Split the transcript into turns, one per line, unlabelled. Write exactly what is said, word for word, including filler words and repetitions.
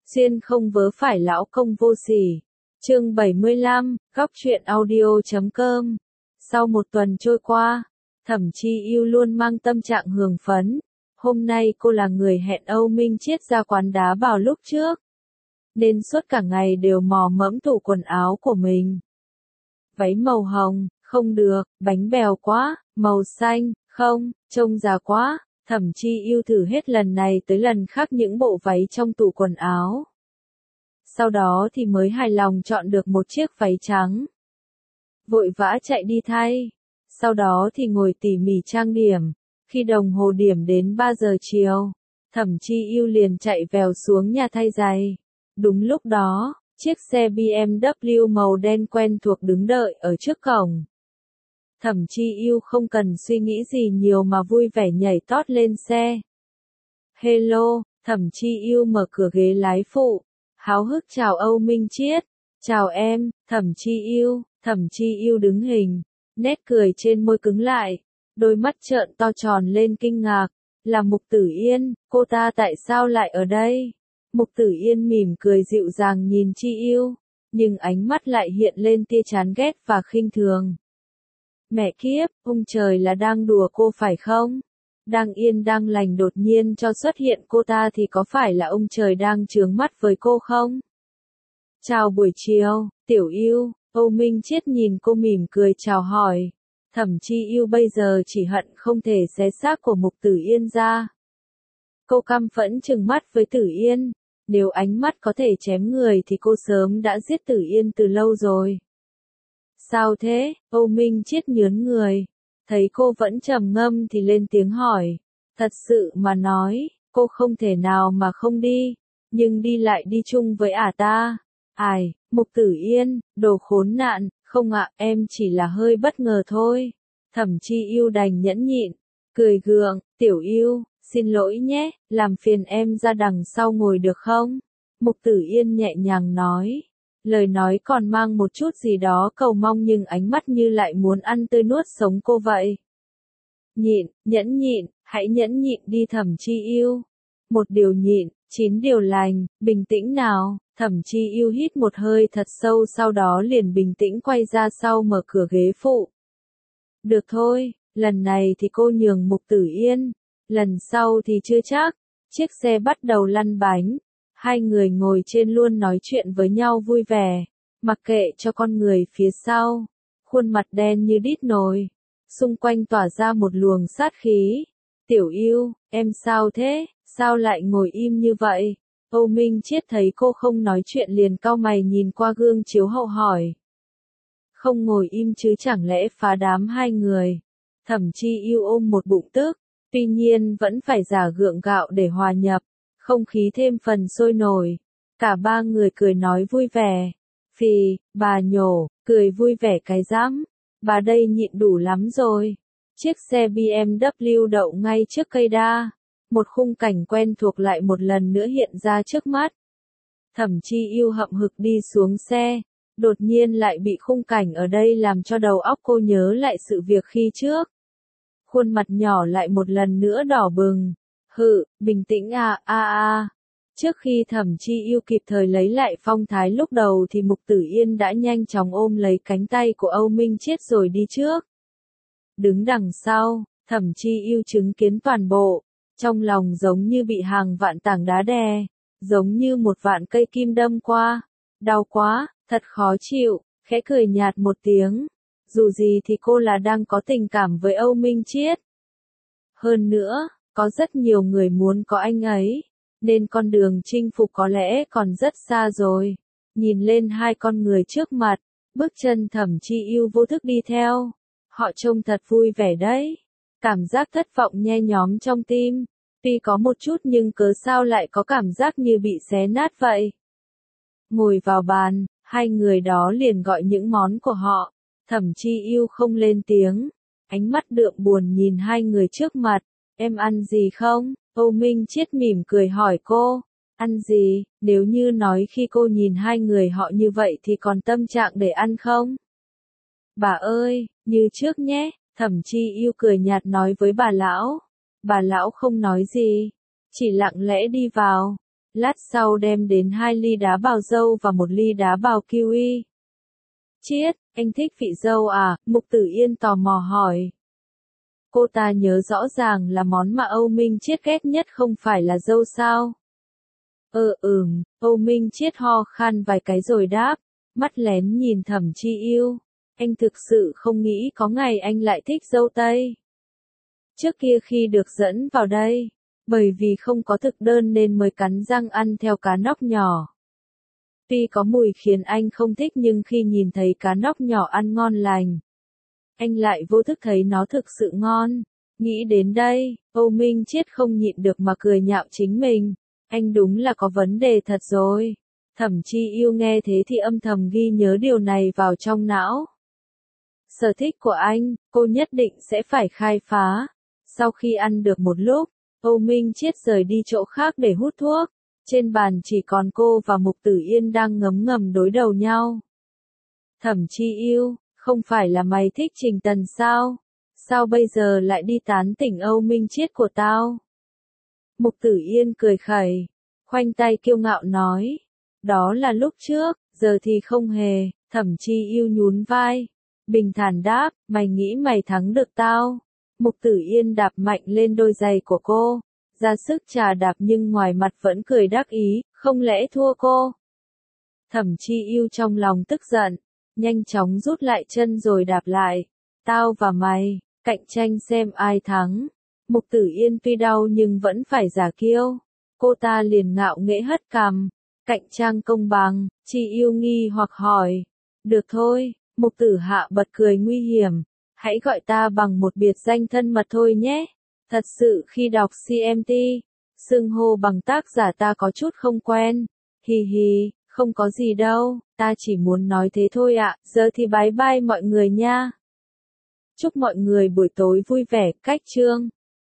Xuyên không vớ phải lão công vô sỉ. Chương bảy mươi lăm, góc truyện audio chấm com. Sau một tuần trôi qua, Thẩm Chi Yêu luôn mang tâm trạng hưng phấn. Hôm nay cô là người hẹn Âu Minh Chiết ra quán đá vào lúc trước, nên suốt cả ngày đều mò mẫm tủ quần áo của mình. Váy màu hồng, không được, bánh bèo quá, màu xanh, không, trông già quá. Thẩm Chi Yêu thử hết lần này tới lần khác những bộ váy trong tủ quần áo. Sau đó thì mới hài lòng chọn được một chiếc váy trắng. Vội vã chạy đi thay. Sau đó thì ngồi tỉ mỉ trang điểm. Khi đồng hồ điểm đến ba giờ chiều, Thẩm Chi Yêu liền chạy vèo xuống nhà thay giày. Đúng lúc đó, chiếc xe bê em vê màu đen quen thuộc đứng đợi ở trước cổng. Thẩm Chi Yêu không cần suy nghĩ gì nhiều mà vui vẻ nhảy tót lên xe. Hello, Thẩm Chi Yêu mở cửa ghế lái phụ, háo hức chào Âu Minh Chiết. Chào em, Thẩm Chi Yêu. Thẩm Chi Yêu đứng hình, nét cười trên môi cứng lại, đôi mắt trợn to tròn lên kinh ngạc. Là Mục Tử Yên, cô ta tại sao lại ở đây? Mục Tử Yên mỉm cười dịu dàng nhìn Chi Yêu, nhưng ánh mắt lại hiện lên tia chán ghét và khinh thường. Mẹ kiếp, ông trời là đang đùa cô phải không? Đang yên đang lành đột nhiên cho xuất hiện cô ta thì có phải là ông trời đang chướng mắt với cô không? Chào buổi chiều, Tiểu Yêu. Âu Minh Chiết nhìn cô mỉm cười chào hỏi. Thẩm Chi Yêu bây giờ chỉ hận không thể xé xác của Mục Tử Yên ra. Cô căm phẫn trừng mắt với Tử Yên. Nếu ánh mắt có thể chém người thì cô sớm đã giết Tử Yên từ lâu rồi. Sao thế? Âu Minh Chiết nhớn người. Thấy cô vẫn trầm ngâm thì lên tiếng hỏi. Thật sự mà nói, cô không thể nào mà không đi. Nhưng đi lại đi chung với ả ta. Ai, Mục Tử Yên, đồ khốn nạn, không ạ, em chỉ là hơi bất ngờ thôi. Thẩm Chi Yêu đành nhẫn nhịn, cười gượng, Tiểu Yêu, xin lỗi nhé, làm phiền em ra đằng sau ngồi được không? Mục Tử Yên nhẹ nhàng nói, lời nói còn mang một chút gì đó cầu mong nhưng ánh mắt như lại muốn ăn tươi nuốt sống cô vậy. Nhịn, nhẫn nhịn, hãy nhẫn nhịn đi Thẩm Chi Yêu. Một điều nhịn, chín điều lành, bình tĩnh nào. Thẩm Chi Yêu hít một hơi thật sâu sau đó liền bình tĩnh quay ra sau mở cửa ghế phụ. Được thôi, lần này thì cô nhường Mục Tử Yên, lần sau thì chưa chắc. Chiếc xe bắt đầu lăn bánh, hai người ngồi trên luôn nói chuyện với nhau vui vẻ, mặc kệ cho con người phía sau, khuôn mặt đen như đít nồi, xung quanh tỏa ra một luồng sát khí. Tiểu Yêu, em sao thế, sao lại ngồi im như vậy? Âu Minh Chiết thấy cô không nói chuyện liền cau mày nhìn qua gương chiếu hậu hỏi. Không ngồi im chứ chẳng lẽ phá đám hai người. Thẩm Chi Yêu ôm một bụng tức, tuy nhiên vẫn phải giả gượng gạo để hòa nhập, không khí thêm phần sôi nổi. Cả ba người cười nói vui vẻ. Phì, bà nhổ, cười vui vẻ cái rắm, bà đây nhịn đủ lắm rồi. Chiếc xe bê em vê đậu ngay trước cây đa. Một khung cảnh quen thuộc lại một lần nữa hiện ra trước mắt. Thẩm Chi Yêu hậm hực đi xuống xe, đột nhiên lại bị khung cảnh ở đây làm cho đầu óc cô nhớ lại sự việc khi trước. Khuôn mặt nhỏ lại một lần nữa đỏ bừng. Hự, bình tĩnh à, a a. Trước khi Thẩm Chi Yêu kịp thời lấy lại phong thái lúc đầu thì Mục Tử Yên đã nhanh chóng ôm lấy cánh tay của Âu Minh Chiết rồi đi trước. Đứng đằng sau, Thẩm Chi Yêu chứng kiến toàn bộ. Trong lòng giống như bị hàng vạn tảng đá đè, giống như một vạn cây kim đâm qua. Đau quá, thật khó chịu, khẽ cười nhạt một tiếng. Dù gì thì cô là đang có tình cảm với Âu Minh Chiết. Hơn nữa, có rất nhiều người muốn có anh ấy, nên con đường chinh phục có lẽ còn rất xa rồi. Nhìn lên hai con người trước mặt, bước chân Thẩm Chi Yêu vô thức đi theo. Họ trông thật vui vẻ đấy. Cảm giác thất vọng nhe nhóm trong tim, tuy có một chút nhưng cớ sao lại có cảm giác như bị xé nát vậy. Ngồi vào bàn, hai người đó liền gọi những món của họ. Thẩm Chi Yêu không lên tiếng, ánh mắt đượm buồn nhìn hai người trước mặt. Em ăn gì không? Âu Minh Chiết mỉm cười hỏi cô. Ăn gì? Nếu như nói khi cô nhìn hai người họ như vậy thì còn tâm trạng để ăn không? Bà ơi, như trước nhé. Thẩm Chi Yêu cười nhạt nói với bà lão. Bà lão không nói gì, chỉ lặng lẽ đi vào. Lát sau đem đến hai ly đá bào dâu và một ly đá bào kiwi. Chiết, anh thích vị dâu à? Mục Tử Yên tò mò hỏi. Cô ta nhớ rõ ràng là món mà Âu Minh Chiết ghét nhất không phải là dâu sao? Ờ ừm, Âu Minh Chiết ho khan vài cái rồi đáp, mắt lén nhìn Thẩm Chi Yêu. Anh thực sự không nghĩ có ngày anh lại thích dâu tây. Trước kia khi được dẫn vào đây, bởi vì không có thực đơn nên mới cắn răng ăn theo cá nóc nhỏ. Tuy có mùi khiến anh không thích nhưng khi nhìn thấy cá nóc nhỏ ăn ngon lành, anh lại vô thức thấy nó thực sự ngon. Nghĩ đến đây, Âu Minh Chiết không nhịn được mà cười nhạo chính mình. Anh đúng là có vấn đề thật rồi. Thẩm Chi Yêu nghe thế thì âm thầm ghi nhớ điều này vào trong não. Sở thích của anh, cô nhất định sẽ phải khai phá. Sau khi ăn được một lúc, Âu Minh Chiết rời đi chỗ khác để hút thuốc. Trên bàn chỉ còn cô và Mục Tử Yên đang ngấm ngầm đối đầu nhau. Thẩm Chi Yêu, không phải là mày thích Trình Tần sao? Sao bây giờ lại đi tán tỉnh Âu Minh Chiết của tao? Mục Tử Yên cười khẩy, khoanh tay kiêu ngạo nói. Đó là lúc trước, giờ thì không hề. Thẩm Chi Yêu nhún vai, bình thản đáp, mày nghĩ mày thắng được tao? Mục Tử Yên đạp mạnh lên đôi giày của cô, ra sức chà đạp nhưng ngoài mặt vẫn cười đắc ý, không lẽ thua cô? Thẩm Chi Yêu trong lòng tức giận, nhanh chóng rút lại chân rồi đạp lại. Tao và mày, cạnh tranh xem ai thắng. Mục Tử Yên tuy đau nhưng vẫn phải giả kiêu. Cô ta liền ngạo nghễ hất cằm. Cạnh tranh công bằng, Chi Yêu nghi hoặc hỏi. Được thôi, Mục Tử Hạ bật cười nguy hiểm. Hãy gọi ta bằng một biệt danh thân mật thôi nhé. Thật sự khi đọc xê em tê, xưng hô bằng tác giả ta có chút không quen. Hì hì, không có gì đâu, ta chỉ muốn nói thế thôi ạ. Giờ thì bye bye mọi người nha. Chúc mọi người buổi tối vui vẻ, cách chương.